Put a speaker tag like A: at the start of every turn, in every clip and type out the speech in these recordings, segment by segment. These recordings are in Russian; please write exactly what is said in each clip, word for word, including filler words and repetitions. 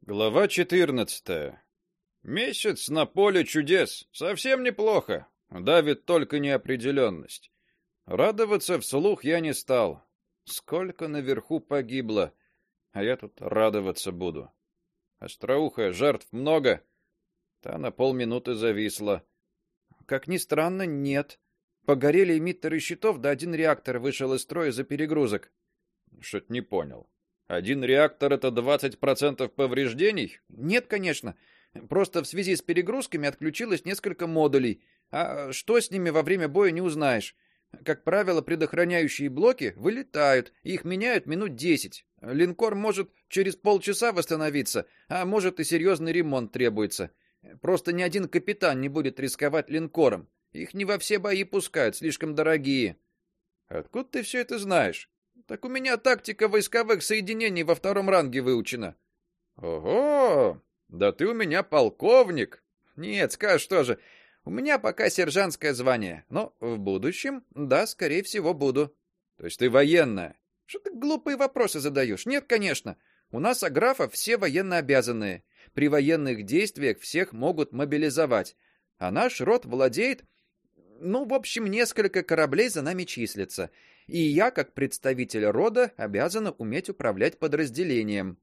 A: Глава четырнадцатая. Месяц на поле чудес. Совсем неплохо. Давит только неопределенность. Радоваться вслух я не стал. Сколько наверху погибло, а я тут радоваться буду. Остроухая, жертв много. Та на полминуты зависла.
B: Как ни странно, нет. Погорели эмиттеры щитов, да один реактор вышел из строя из-за перегрузок.
A: Что-то не понял. Один реактор — это двадцать процентов повреждений?
B: Нет, конечно. Просто в связи с перегрузками отключилось несколько модулей. А что с ними во время боя, не узнаешь. Как правило, предохраняющие блоки вылетают, и их меняют минут десять. Линкор может через полчаса восстановиться, а может и серьезный ремонт требуется. Просто ни один капитан не будет рисковать линкором. Их не во все бои пускают, слишком дорогие.
A: Откуда ты все это знаешь?
B: Так у меня тактика войсковых соединений во втором ранге выучена.
A: Ого! Да ты у меня полковник.
B: Нет, скажешь тоже. У меня пока сержантское звание, но в будущем, да, скорее всего, буду.
A: То есть ты военная?
B: Что ты глупые вопросы задаешь? Нет, конечно. У нас аграфов все военнообязанные. При военных действиях всех могут мобилизовать. А наш род владеет, ну, в общем, несколько кораблей за нами числится. И я, как представитель рода, обязана уметь управлять подразделением.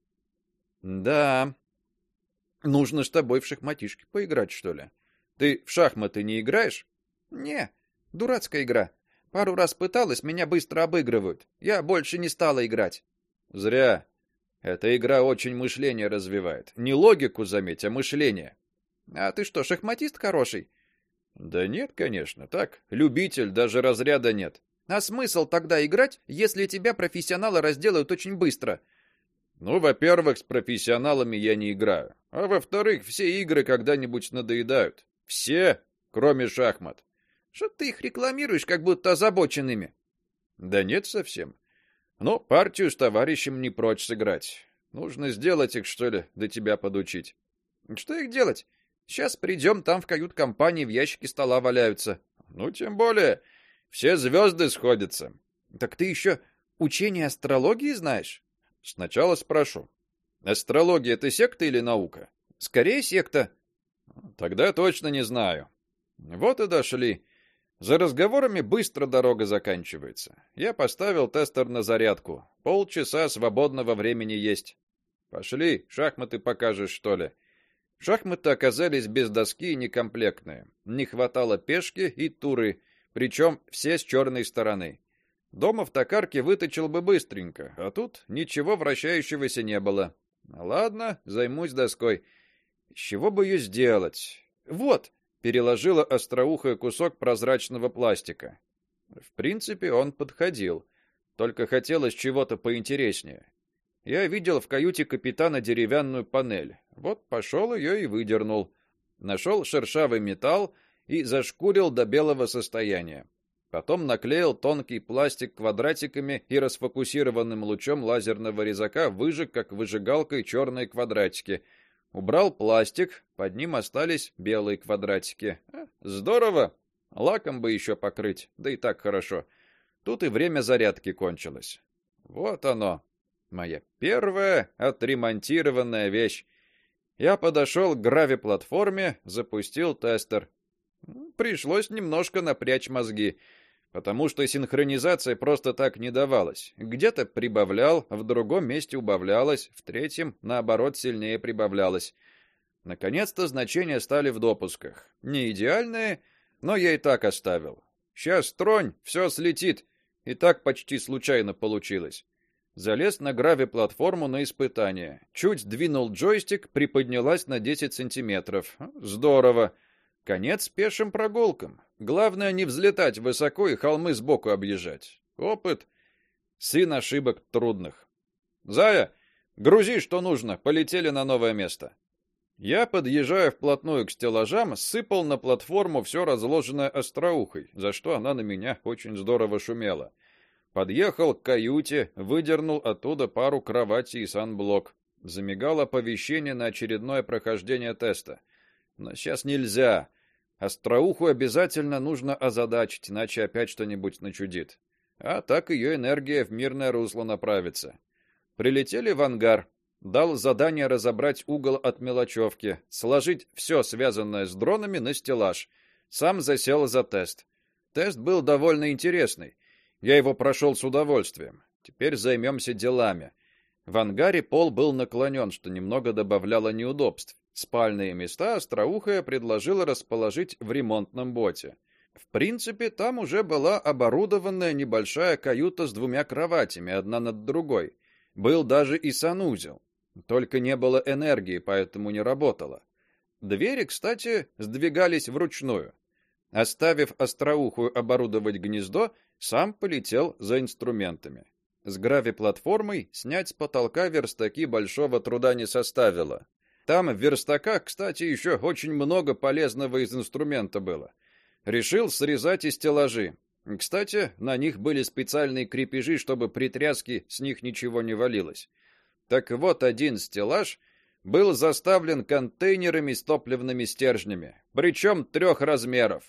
A: Да. Нужно с тобой в шахматишки поиграть, что ли? Ты в шахматы не играешь?
B: Не, дурацкая игра. Пару раз пыталась, меня быстро обыгрывают. Я больше не стала играть.
A: Зря. Эта игра очень мышление развивает. Не логику, заметь, а мышление.
B: А ты что, шахматист хороший?
A: Да нет, конечно. Так, любитель, даже разряда нет.
B: А смысл тогда играть, если тебя профессионалы разделают очень быстро?
A: Ну, во-первых, с профессионалами я не играю. А во-вторых, все игры когда-нибудь надоедают. Все, кроме шахмат.
B: Что ты их рекламируешь, как будто озабоченными?
A: Да нет совсем. Но партию с товарищем не прочь сыграть. Нужно сделать их, что ли, до тебя подучить.
B: Что их делать? Сейчас придем, там в кают-компании в ящике стола валяются.
A: Ну, тем более, все звезды сходятся.
B: Так ты еще учение астрологии знаешь?
A: Сначала спрошу. Астрология — это секта или наука?
B: Скорее секта.
A: Тогда точно не знаю. Вот и дошли. За разговорами быстро дорога заканчивается. Я поставил тестер на зарядку. Полчаса свободного времени есть. Пошли, шахматы покажешь, что ли? Шахматы оказались без доски и некомплектные. Не хватало пешки и туры, причем все с черной стороны. Дома в токарке выточил бы быстренько, а тут ничего вращающегося не было. Ладно, займусь доской. С чего бы ее сделать? Вот, переложила остроухая кусок прозрачного пластика. В принципе, он подходил, только хотелось чего-то поинтереснее. Я видел в каюте капитана деревянную панель. Вот пошел ее и выдернул. Нашел шершавый металл и зашкурил до белого состояния. Потом наклеил тонкий пластик квадратиками и расфокусированным лучом лазерного резака выжег как выжигалкой черные квадратики. Убрал пластик, под ним остались белые квадратики. А, здорово. Лаком бы еще покрыть, да и так хорошо. Тут и время зарядки кончилось. Вот оно, моя первая отремонтированная вещь. Я подошел к грави-платформе, запустил тестер. Пришлось немножко напрячь мозги, потому что синхронизация просто так не давалась. Где-то прибавлял, в другом месте убавлялось, в третьем, наоборот, сильнее прибавлялось. Наконец-то значения стали в допусках. Не идеальные, но я и так оставил. Сейчас тронь, все слетит. И так почти случайно получилось. Залез на грави-платформу на испытание. Чуть двинул джойстик, приподнялась на десять сантиметров. Здорово. Конец пешим прогулкам. Главное не взлетать высоко и холмы сбоку объезжать. Опыт — сын ошибок трудных. Зая, грузи, что нужно, полетели на новое место. Я, подъезжая вплотную к стеллажам, сыпал на платформу все разложенное остроухой, за что она на меня очень здорово шумела. Подъехал к каюте, выдернул оттуда пару кроватей и санблок. Замигало оповещение на очередное прохождение теста. Но сейчас нельзя. Остроуху обязательно нужно озадачить, иначе опять что-нибудь начудит. А так ее энергия в мирное русло направится. Прилетели в ангар. Дал задание разобрать угол от мелочевки, сложить все связанное с дронами на стеллаж. Сам засел за тест. Тест был довольно интересный. Я его прошел с удовольствием. Теперь займемся делами. В ангаре пол был наклонен, что немного добавляло неудобств. Спальные места Остроухая предложила расположить в ремонтном боте. В принципе, там уже была оборудованная небольшая каюта с двумя кроватями, одна над другой. Был даже и санузел. Только не было энергии, поэтому не работало. Двери, кстати, сдвигались вручную. Оставив Остроухую оборудовать гнездо, сам полетел за инструментами. С грави-платформой снять с потолка верстаки большого труда не составило. Там в верстаках, кстати, еще очень много полезного из инструмента было. Решил срезать и стеллажи. Кстати, на них были специальные крепежи, чтобы при тряске с них ничего не валилось. Так вот, один стеллаж был заставлен контейнерами с топливными стержнями, причем трех размеров.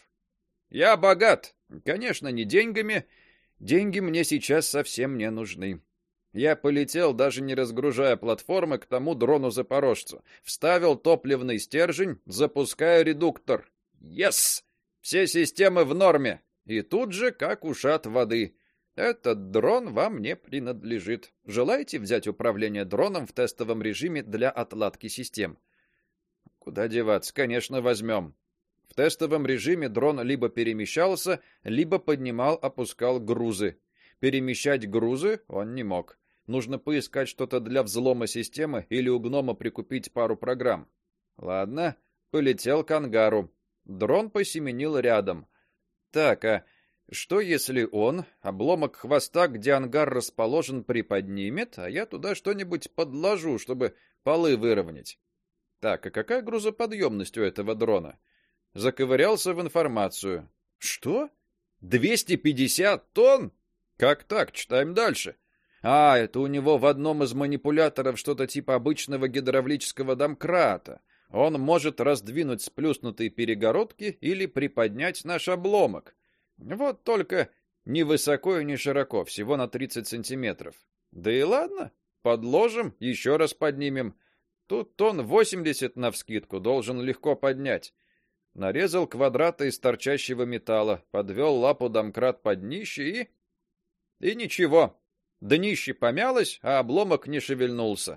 A: Я богат, конечно, не деньгами. Деньги мне сейчас совсем не нужны. Я полетел, даже не разгружая платформы, к тому дрону-запорожцу. Вставил топливный стержень, запускаю редуктор. Yes! Все системы в норме. И тут же, как ушат воды. Этот дрон вам не принадлежит. Желаете взять управление дроном в тестовом режиме для отладки систем? Куда деваться? Конечно, возьмем. В тестовом режиме дрон либо перемещался, либо поднимал-опускал грузы. Перемещать грузы он не мог. Нужно поискать что-то для взлома системы или у гнома прикупить пару программ. Ладно, полетел к ангару. Дрон посеменил рядом. Так, а что если он обломок хвоста, где ангар расположен, приподнимет, а я туда что-нибудь подложу, чтобы полы выровнять? Так, а какая грузоподъемность у этого дрона? Заковырялся в информацию. Что? двести пятьдесят тонн? Как так? Читаем дальше. А, это у него в одном из манипуляторов что-то типа обычного гидравлического домкрата. Он может раздвинуть сплюснутые перегородки или приподнять наш обломок. Вот только ни высоко и ни широко, всего на тридцать сантиметров. Да и ладно, подложим, еще раз поднимем. Тут тонн восемьдесят навскидку должен легко поднять. Нарезал квадраты из торчащего металла, подвел лапу домкрат под днище и... И ничего. Днище помялось, а обломок не шевельнулся.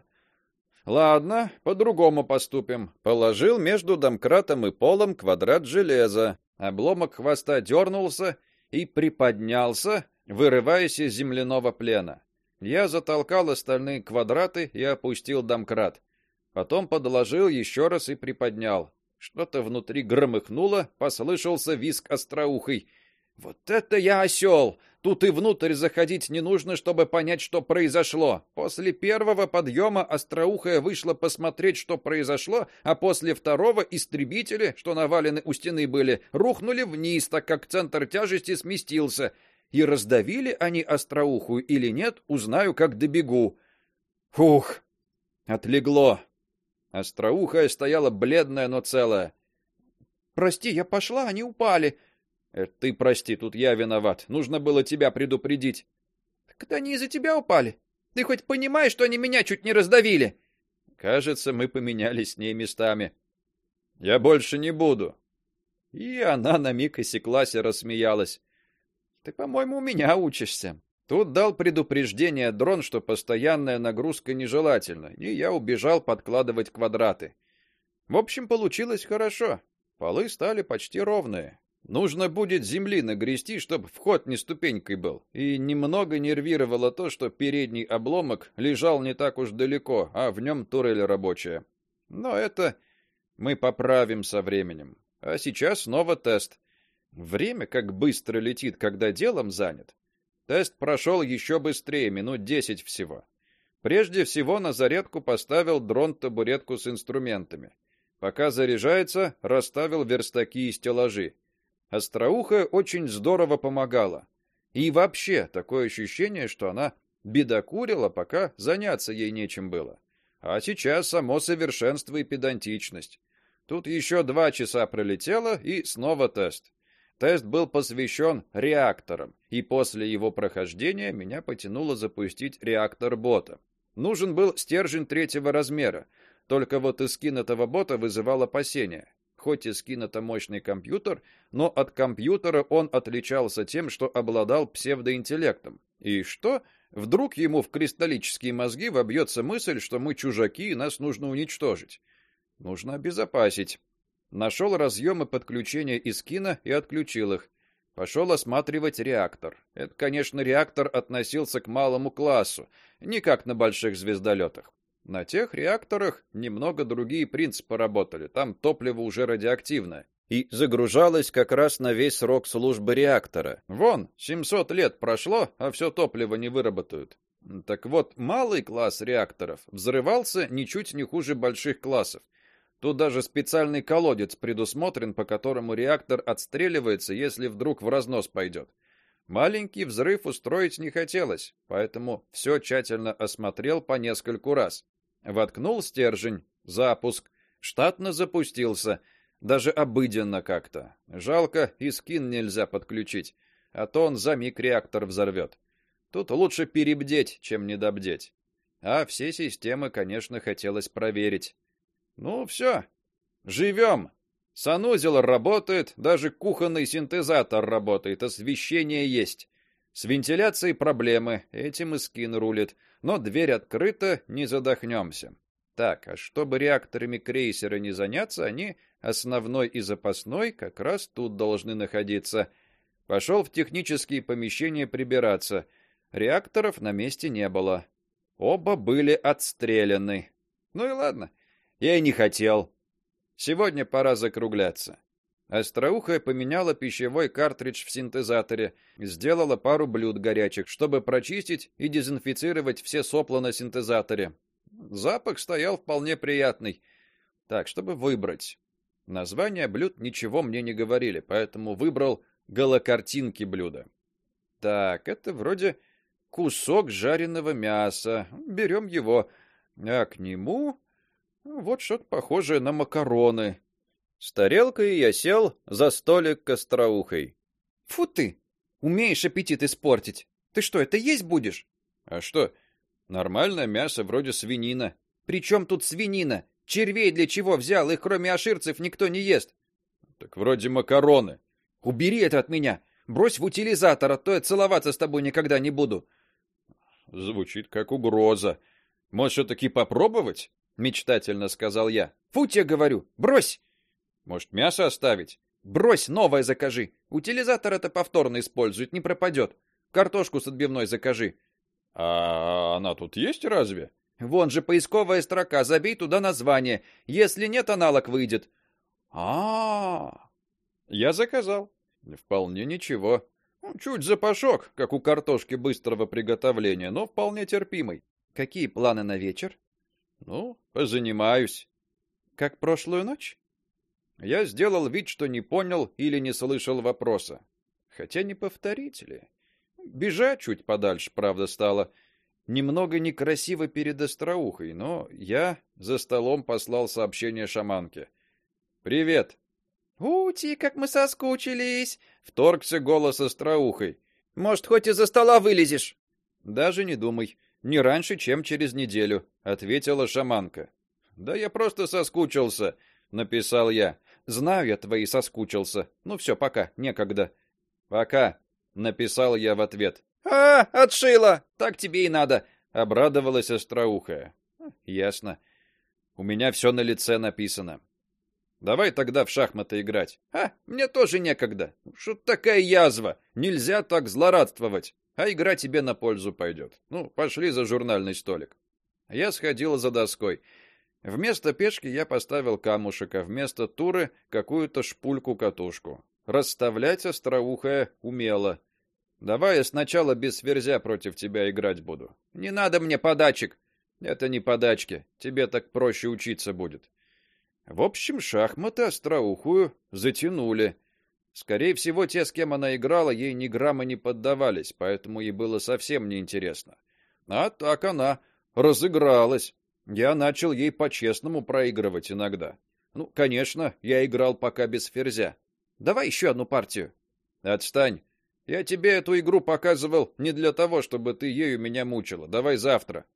A: Ладно, по-другому поступим. Положил между домкратом и полом квадрат железа. Обломок хвоста дернулся и приподнялся, вырываясь из земляного плена. Я затолкал остальные квадраты и опустил домкрат. Потом подложил еще раз и приподнял. Что-то внутри громыхнуло, послышался визг Остроухой. Вот это я осел! Тут и внутрь заходить не нужно, чтобы понять, что произошло. После первого подъема Остроухая вышла посмотреть, что произошло, а после второго истребители, что навалены у стены были, рухнули вниз, так как центр тяжести сместился. И раздавили они Остроухую или нет, узнаю, как добегу. Фух, отлегло. Остроухая стояла бледная, но целая. Прости, я пошла, они упали. Это ты прости, тут я виноват. Нужно было тебя предупредить. Так это они из-за тебя упали. Ты хоть понимаешь, что они меня чуть не раздавили? Кажется, мы поменялись с ней местами. Я больше не буду. И она на миг осеклась и рассмеялась. Ты, по-моему, у меня учишься. Тут дал предупреждение дрон, что постоянная нагрузка нежелательна, и я убежал подкладывать квадраты. В общем, получилось хорошо. Полы стали почти ровные. Нужно будет земли нагрести, чтобы вход не ступенькой был. И немного нервировало то, что передний обломок лежал не так уж далеко, а в нем турель рабочая. Но это мы поправим со временем. А сейчас снова тест. Время как быстро летит, когда делом занят. Тест прошел еще быстрее, минут десять всего. Прежде всего на зарядку поставил дрон-табуретку с инструментами. Пока заряжается, расставил верстаки и стеллажи. Остроухая очень здорово помогала. И вообще, такое ощущение, что она бедокурила, пока заняться ей нечем было. А сейчас само совершенство и педантичность. Тут еще два часа пролетело, и снова тест. Тест был посвящен реакторам, и после его прохождения меня потянуло запустить реактор бота. Нужен был стержень третьего размера. Только вот эскин этого бота вызывал опасения. Хоть эскин это мощный компьютер, но от компьютера он отличался тем, что обладал псевдоинтеллектом. И что? Вдруг ему в кристаллические мозги вобьется мысль, что мы чужаки и нас нужно уничтожить. Нужно обезопасить. Нашел разъемы подключения эскина и отключил их. Пошел осматривать реактор. Это, конечно, реактор относился к малому классу, не как на больших звездолетах. На тех реакторах немного другие принципы работали. Там топливо уже радиоактивное и загружалось как раз на весь срок службы реактора. Вон, семьсот лет прошло, а все топливо не выработают. Так вот, малый класс реакторов взрывался ничуть не хуже больших классов. Тут даже специальный колодец предусмотрен, по которому реактор отстреливается, если вдруг в разнос пойдет. Маленький взрыв устроить не хотелось, поэтому все тщательно осмотрел по нескольку раз. Воткнул стержень, запуск, штатно запустился, даже обыденно как-то. Жалко, и скин нельзя подключить, а то он за миг реактор взорвет. Тут лучше перебдеть, чем недобдеть. А все системы, конечно, хотелось проверить. Ну все, живем. Санузел работает, даже кухонный синтезатор работает, освещение есть. С вентиляцией проблемы, этим и скин рулит, но дверь открыта, не задохнемся. Так, а чтобы реакторами крейсера не заняться, они, основной и запасной, как раз тут должны находиться. Пошел в технические помещения прибираться. Реакторов на месте не было. Оба были отстреляны. Ну и ладно. Я и не хотел. Сегодня пора закругляться. Остроухая поменяла пищевой картридж в синтезаторе, сделала пару блюд горячих, чтобы прочистить и дезинфицировать все сопла на синтезаторе. Запах стоял вполне приятный. Так, чтобы выбрать. Названия блюд ничего мне не говорили, поэтому выбрал голокартинки блюда. Так, это вроде кусок жареного мяса. Берем его. А к нему вот что-то похожее на макароны. С тарелкой я сел за столик к Остроухой.
B: Фу ты, умеешь аппетит испортить. Ты что, это есть будешь?
A: А что? Нормальное мясо, вроде свинина.
B: Причем тут свинина? Червей для чего взял? Их кроме аширцев никто не ест.
A: Так вроде макароны.
B: Убери это от меня. Брось в утилизатор, а то я целоваться с тобой никогда не буду.
A: Звучит как угроза. Может, все-таки попробовать? Мечтательно сказал я.
B: Фу тебе говорю, брось.
A: Может, мясо оставить?
B: Брось, новое закажи. Утилизатор это повторно использует, не пропадет. Картошку с отбивной закажи.
A: А она тут есть разве?
B: Вон же поисковая строка, забей туда название. Если нет, аналог выйдет.
A: А, -а, -а. Я заказал. Вполне ничего. Чуть запашок, как у картошки быстрого приготовления, но вполне терпимый.
B: Какие планы на вечер?
A: Ну, позанимаюсь.
B: Как прошлую ночь?
A: Я сделал вид, что не понял или не слышал вопроса. Хотя не повторить ли? Бежать чуть подальше, правда, стало. Немного некрасиво перед Остроухой, но я за столом послал сообщение шаманке. «Привет!»
B: «Ути, как мы соскучились!»
A: — вторгся голос Остроухой.
B: «Может, хоть из-за стола вылезешь?»
A: «Даже не думай. Не раньше, чем через неделю», — ответила шаманка. «Да я просто соскучился», — написал я.
B: «Знаю я твои соскучился. Ну все, пока, некогда».
A: «Пока», — написал я в ответ.
B: «А, отшила! Так тебе и надо»,
A: — обрадовалась Остроухая. «Ясно. У меня все на лице написано. Давай тогда в шахматы играть».
B: «А, мне тоже некогда.
A: Что такая язва? Нельзя так злорадствовать. А игра тебе на пользу пойдет. Ну, пошли за журнальный столик». Я сходил за доской. Вместо пешки я поставил камушек, а вместо туры какую-то шпульку-катушку. Расставлять Остроухая умела. Давай я сначала без ферзя против тебя играть буду.
B: Не надо мне подачек.
A: Это не подачки. Тебе так проще учиться будет. В общем, шахматы Остроухую затянули. Скорее всего, те, с кем она играла, ей ни грамма не поддавались, поэтому ей было совсем неинтересно. А так она разыгралась. Я начал ей по-честному проигрывать иногда. Ну, конечно, я играл пока без ферзя.
B: Давай еще одну партию.
A: Отстань. Я тебе эту игру показывал не для того, чтобы ты ею меня мучила. Давай завтра.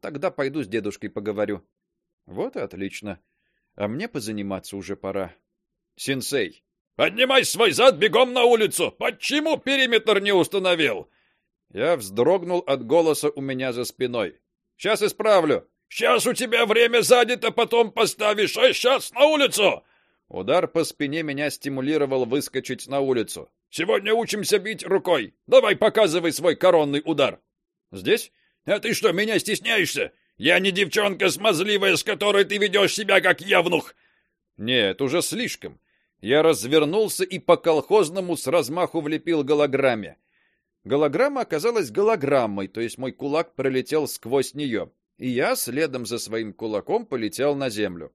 B: Тогда пойду с дедушкой поговорю. Вот и отлично. А мне позаниматься уже пора.
A: Сенсей, поднимай свой зад бегом на улицу. Почему периметр не установил? Я вздрогнул от голоса у меня за спиной. Сейчас исправлю. Сейчас у тебя время занято, потом поставишь, а сейчас на улицу. Удар по спине меня стимулировал выскочить на улицу. Сегодня учимся бить рукой. Давай показывай свой коронный удар. Здесь? А ты что, меня стесняешься? Я не девчонка смазливая, с которой ты ведешь себя как явнух. Нет, уже слишком. Я развернулся и по-колхозному с размаху влепил голограмме. Голограмма оказалась голограммой, то есть мой кулак пролетел сквозь нее, и я следом за своим кулаком полетел на землю.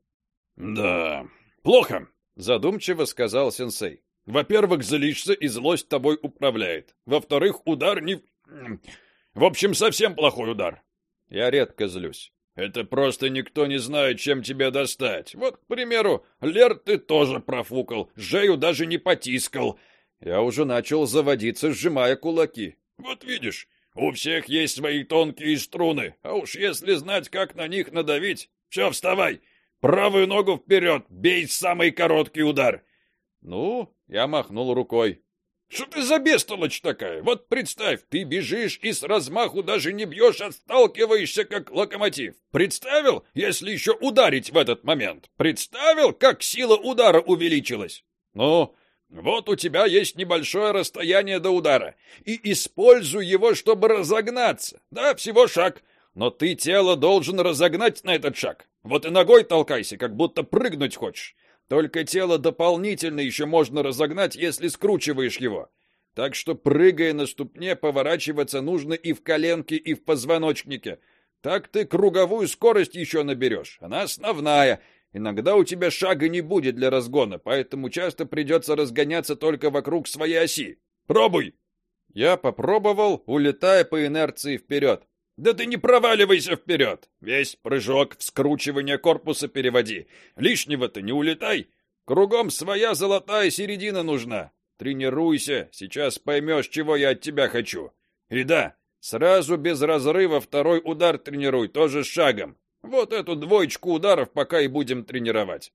A: Да, плохо, задумчиво сказал сенсей. Во-первых, злишься, и злость тобой управляет. Во-вторых, удар не... В общем, совсем плохой удар. Я редко злюсь. Это просто никто не знает, чем тебя достать. Вот, к примеру, Лер ты тоже профукал, Жею даже не потискал. Я уже начал заводиться, сжимая кулаки. Вот видишь, у всех есть свои тонкие струны, а уж если знать, как на них надавить... Все, вставай! Правую ногу вперед, бей самый короткий удар. Ну, я махнул рукой. Что ты за бестолочь такая? Вот представь, ты бежишь и с размаху даже не бьешь, а сталкиваешься как локомотив. Представил, если еще ударить в этот момент? Представил, как сила удара увеличилась? Ну, вот у тебя есть небольшое расстояние до удара. И используй его, чтобы разогнаться. Да, всего шаг. Но ты тело должен разогнать на этот шаг. Вот и ногой толкайся, как будто прыгнуть хочешь. Только тело дополнительно еще можно разогнать, если скручиваешь его. Так что, прыгая на ступне, поворачиваться нужно и в коленке, и в позвоночнике. Так ты круговую скорость еще наберешь. Она основная. Иногда у тебя шага не будет для разгона, поэтому часто придется разгоняться только вокруг своей оси. Пробуй!» Я попробовал, улетая по инерции вперед. «Да ты не проваливайся вперед! Весь прыжок в скручивание корпуса переводи. Лишнего-то не улетай. Кругом своя золотая середина нужна. Тренируйся, сейчас поймешь, чего я от тебя хочу. И да, сразу без разрыва второй удар тренируй, тоже с шагом. Вот эту двоечку ударов пока и будем тренировать».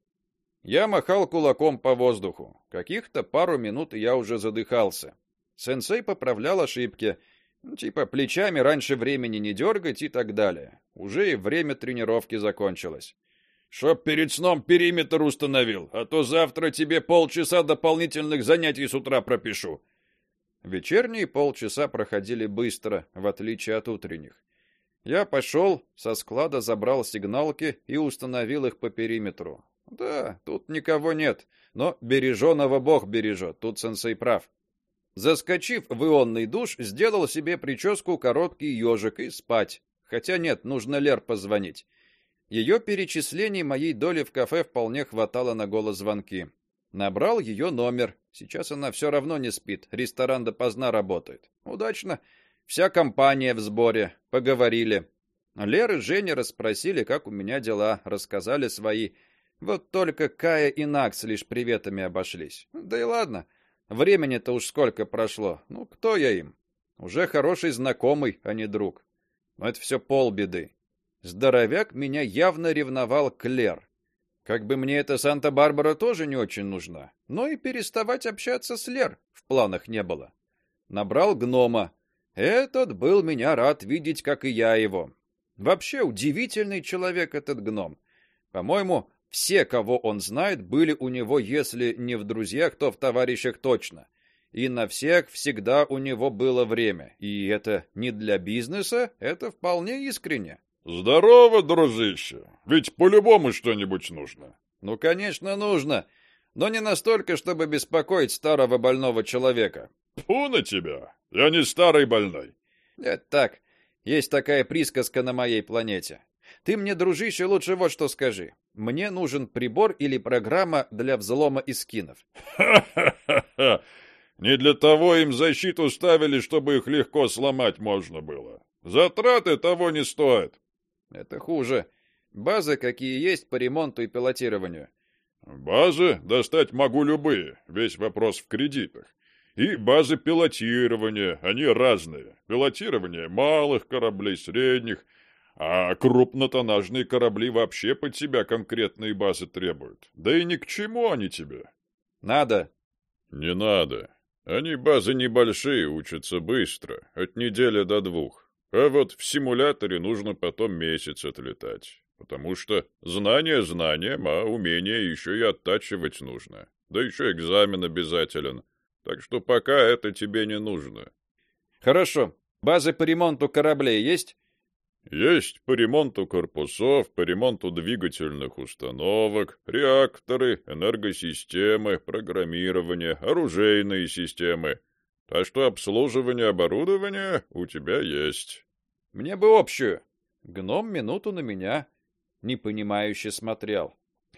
A: Я махал кулаком по воздуху. Каких-то пару минут, и я уже задыхался. Сенсей поправлял ошибки. Типа плечами раньше времени не дергать и так далее. Уже и время тренировки закончилось. «Чтоб перед сном периметр установил, а то завтра тебе полчаса дополнительных занятий с утра пропишу». Вечерние полчаса проходили быстро, в отличие от утренних. Я пошел, со склада забрал сигналки и установил их по периметру. Да, тут никого нет, но береженого Бог бережет, тут сенсей прав. Заскочив в ионный душ, сделал себе прическу короткий ежик и спать. Хотя нет, нужно Лер позвонить. Ее перечислений моей доли в кафе вполне хватало на голозвонки. Набрал ее номер. Сейчас она все равно не спит, ресторан допоздна работает. Удачно. Вся компания в сборе. Поговорили. Лер и Женя расспросили, как у меня дела, рассказали свои. Вот только Кая и Накс лишь приветами обошлись. Да и ладно. Времени-то уж сколько прошло. Ну, кто я им? Уже хороший знакомый, а не друг. Но это все полбеды. Здоровяк меня явно ревновал к Лер. Как бы мне эта Санта-Барбара тоже не очень нужна. Но и переставать общаться с Лер в планах не было. Набрал гнома. Этот был меня рад видеть, как и я его. Вообще удивительный человек этот гном. По-моему, все, кого он знает, были у него, если не в друзьях, то в товарищах точно. И на всех всегда у него было время. И это не для бизнеса, это вполне искренне.
C: Здорово, дружище. Ведь по-любому что-нибудь нужно.
A: Ну, конечно, нужно, но не настолько, чтобы беспокоить старого больного человека.
C: Фу на тебя. Я не старый больной.
A: Это так. Есть такая присказка на моей планете. Ты мне, дружище, лучше вот что скажи. Мне нужен прибор или программа для взлома эскинов.
C: Ха-ха-ха. Не для того им защиту ставили, чтобы их легко сломать можно было. Затраты того не стоят.
A: Это хуже. Базы какие есть по ремонту и пилотированию?
C: Базы достать могу любые. Весь вопрос в кредитах. И базы пилотирования, они разные. Пилотирование малых кораблей, средних, А крупнотоннажные корабли вообще под себя конкретные базы требуют. Да и ни к чему они тебе.
B: Надо.
C: Не надо. Они базы небольшие, учатся быстро, от недели до двух. А вот в симуляторе нужно потом месяц отлетать. Потому что знание знанием, а умение еще и оттачивать нужно. Да еще экзамен обязателен. Так что пока это тебе не нужно.
B: Хорошо. Базы по ремонту кораблей есть?
C: Есть по ремонту корпусов, по ремонту двигательных установок, реакторы, энергосистемы, программирование, оружейные системы. Так что обслуживание оборудования у тебя есть.
B: Мне бы общую. Гном минуту на меня непонимающе смотрел.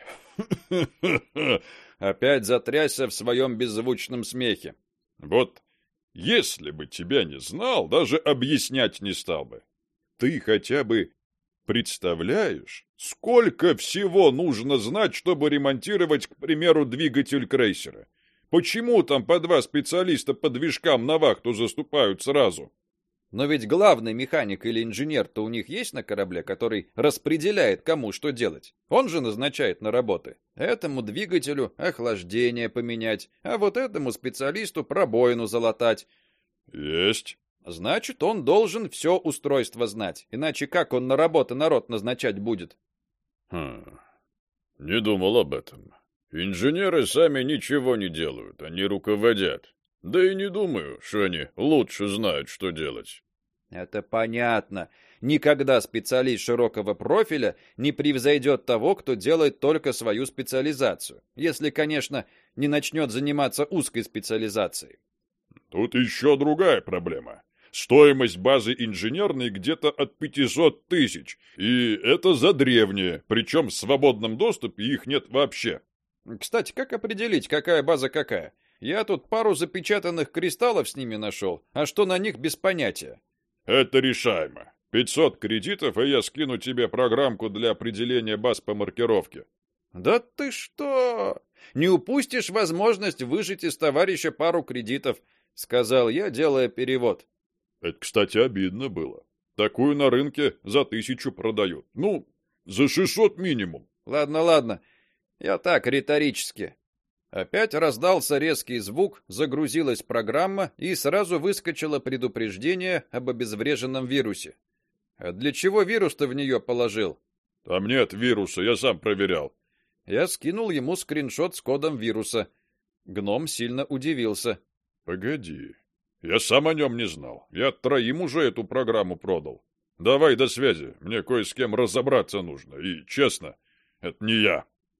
B: Опять затрясся в своем беззвучном смехе.
C: Вот если бы тебя не знал, даже объяснять не стал бы. Ты хотя бы представляешь, сколько всего нужно знать, чтобы ремонтировать, к примеру, двигатель крейсера? Почему там по два специалиста по движкам на вахту заступают сразу?
B: Но ведь главный механик или инженер-то у них есть на корабле, который распределяет, кому что делать. Он же назначает на работы. Этому двигателю охлаждение поменять, а вот этому специалисту пробоину залатать.
C: Есть.
B: Значит, он должен все устройство знать, иначе как он на работы народ назначать будет?
C: Хм, не думал об этом. Инженеры сами ничего не делают, они руководят. Да и не думаю, что они лучше знают, что делать.
B: Это понятно. Никогда специалист широкого профиля не превзойдет того, кто делает только свою специализацию, если, конечно, не начнет заниматься узкой специализацией.
C: Тут еще другая проблема. Стоимость базы инженерной где-то от пятисот тысяч, и это за древние, причем в свободном доступе их нет вообще.
B: Кстати, как определить, какая база какая? Я тут пару запечатанных кристаллов с ними нашел, а что на них без понятия.
C: Это решаемо. пятьсот кредитов, и я скину тебе программку для определения баз по маркировке.
B: Да ты что? Не упустишь возможность выжать из товарища пару кредитов, сказал я, делая перевод.
C: Это, кстати, обидно было. Такую на рынке за тысячу продают. Ну, за шестьсот минимум.
B: Ладно, ладно. Я так, риторически. Опять раздался резкий звук, загрузилась программа, и сразу выскочило предупреждение об обезвреженном вирусе. А для чего вирус-то в нее положил?
C: Там нет вируса, я сам проверял.
B: Я скинул ему скриншот с кодом вируса. Гном сильно удивился.
C: Погоди. Я сам о нем не знал. Я троим уже эту программу продал. Давай до связи. Мне кое с кем разобраться нужно. И, честно, это не я.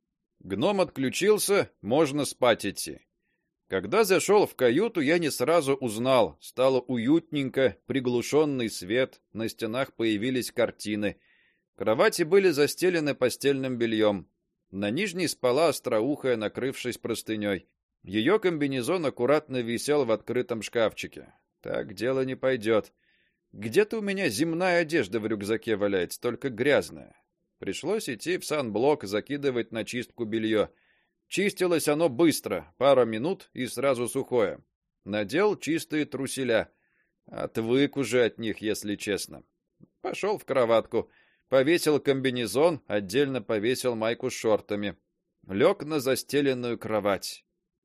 B: Гном отключился, можно спать идти. Когда зашел в каюту, я не сразу узнал. Стало уютненько, приглушенный свет, на стенах появились картины. Кровати были застелены постельным бельем. На нижней спала остроухая, накрывшись простыней. Ее комбинезон аккуратно висел в открытом шкафчике. Так дело не пойдет. Где-то у меня земная одежда в рюкзаке валяется, только грязная. Пришлось идти в санблок, закидывать на чистку белье. Чистилось оно быстро, пара минут и сразу сухое. Надел чистые труселя. Отвык уже от них, если честно. Пошел в кроватку, повесил комбинезон, отдельно повесил майку с шортами. Лег на застеленную кровать.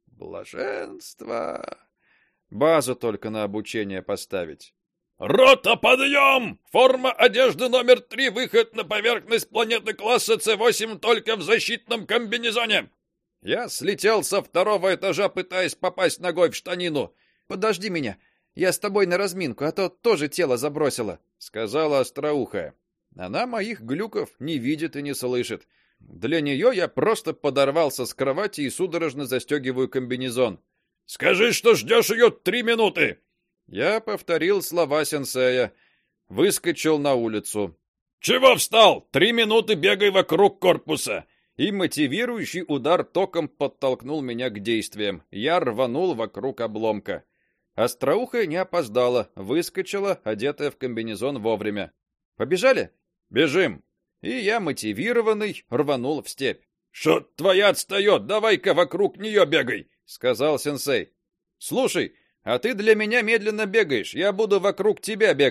B: Блаженство. Базу только на обучение поставить.
C: «Рота, подъем! Форма одежды номер три, выход на поверхность планеты класса С восемь только в защитном комбинезоне!»
B: Я слетел со второго этажа, пытаясь попасть ногой в штанину. «Подожди меня, я с тобой на разминку, а то тоже тело забросило», — сказала остроухая. Она моих глюков не видит и не слышит. Для нее я просто подорвался с кровати и судорожно застегиваю комбинезон.
C: «Скажи, что ждешь ее три минуты!»
B: Я повторил слова сенсея, выскочил на улицу.
C: «Чего встал? Три минуты бегай вокруг корпуса!»
B: И мотивирующий удар током подтолкнул меня к действиям. Я рванул вокруг обломка. Остроухая не опоздала, выскочила, одетая в комбинезон вовремя. «Побежали?» «Бежим!» И я, мотивированный, рванул в степь.
C: «Что твоя отстает? Давай-ка вокруг нее бегай!»
B: — сказал сенсей. «Слушай, а ты для меня медленно бегаешь, я буду вокруг тебя бегать.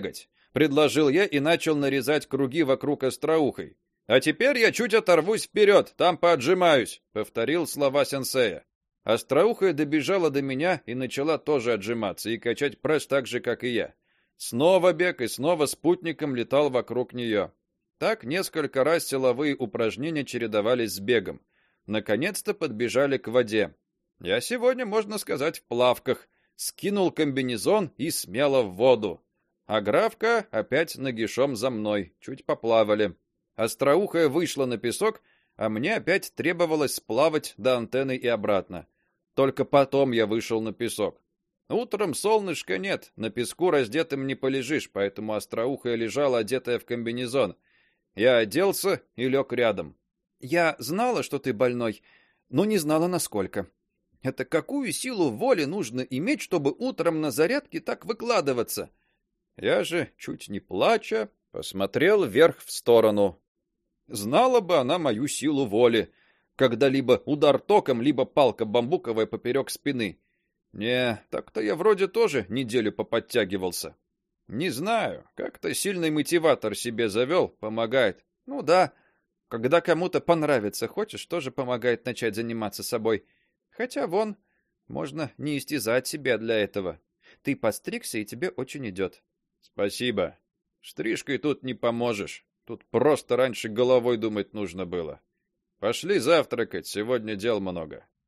A: предложил я и начал нарезать круги вокруг остроухой. А теперь я чуть оторвусь вперед, там поотжимаюсь, повторил слова сенсея. Остроухая добежала до меня и начала тоже отжиматься и качать пресс так же, как и я. Снова бег и снова спутником летал вокруг нее. Так несколько раз силовые упражнения чередовались с бегом. Наконец-то подбежали к воде. Я сегодня, можно сказать, в плавках. Скинул комбинезон и смело в воду. А Графка опять нагишом за мной. Чуть поплавали. Остроухая вышла на песок, а мне опять требовалось сплавать до антенны и обратно. Только потом я вышел на песок. Утром солнышка нет, на песку раздетым не полежишь, поэтому Остроухая лежала одетая в комбинезон. Я оделся и лег рядом.
B: Я знала, что ты больной, но не знала насколько. Это какую силу воли нужно иметь, чтобы утром на зарядке так выкладываться?
A: Я же, чуть не плача, посмотрел вверх в сторону. Знала бы она мою силу воли, когда либо удар током, либо палка бамбуковая поперек спины. Не, так-то я вроде тоже неделю поподтягивался. Не знаю, как-то сильный мотиватор себе завел, помогает.
B: Ну да, когда кому-то понравится, хочешь, тоже помогает начать заниматься собой. Хотя вон, можно не истязать себя для этого. Ты постригся, и тебе очень идет.
A: Спасибо. Стрижкой тут не поможешь. Тут просто раньше головой думать нужно было. Пошли завтракать, сегодня дел много.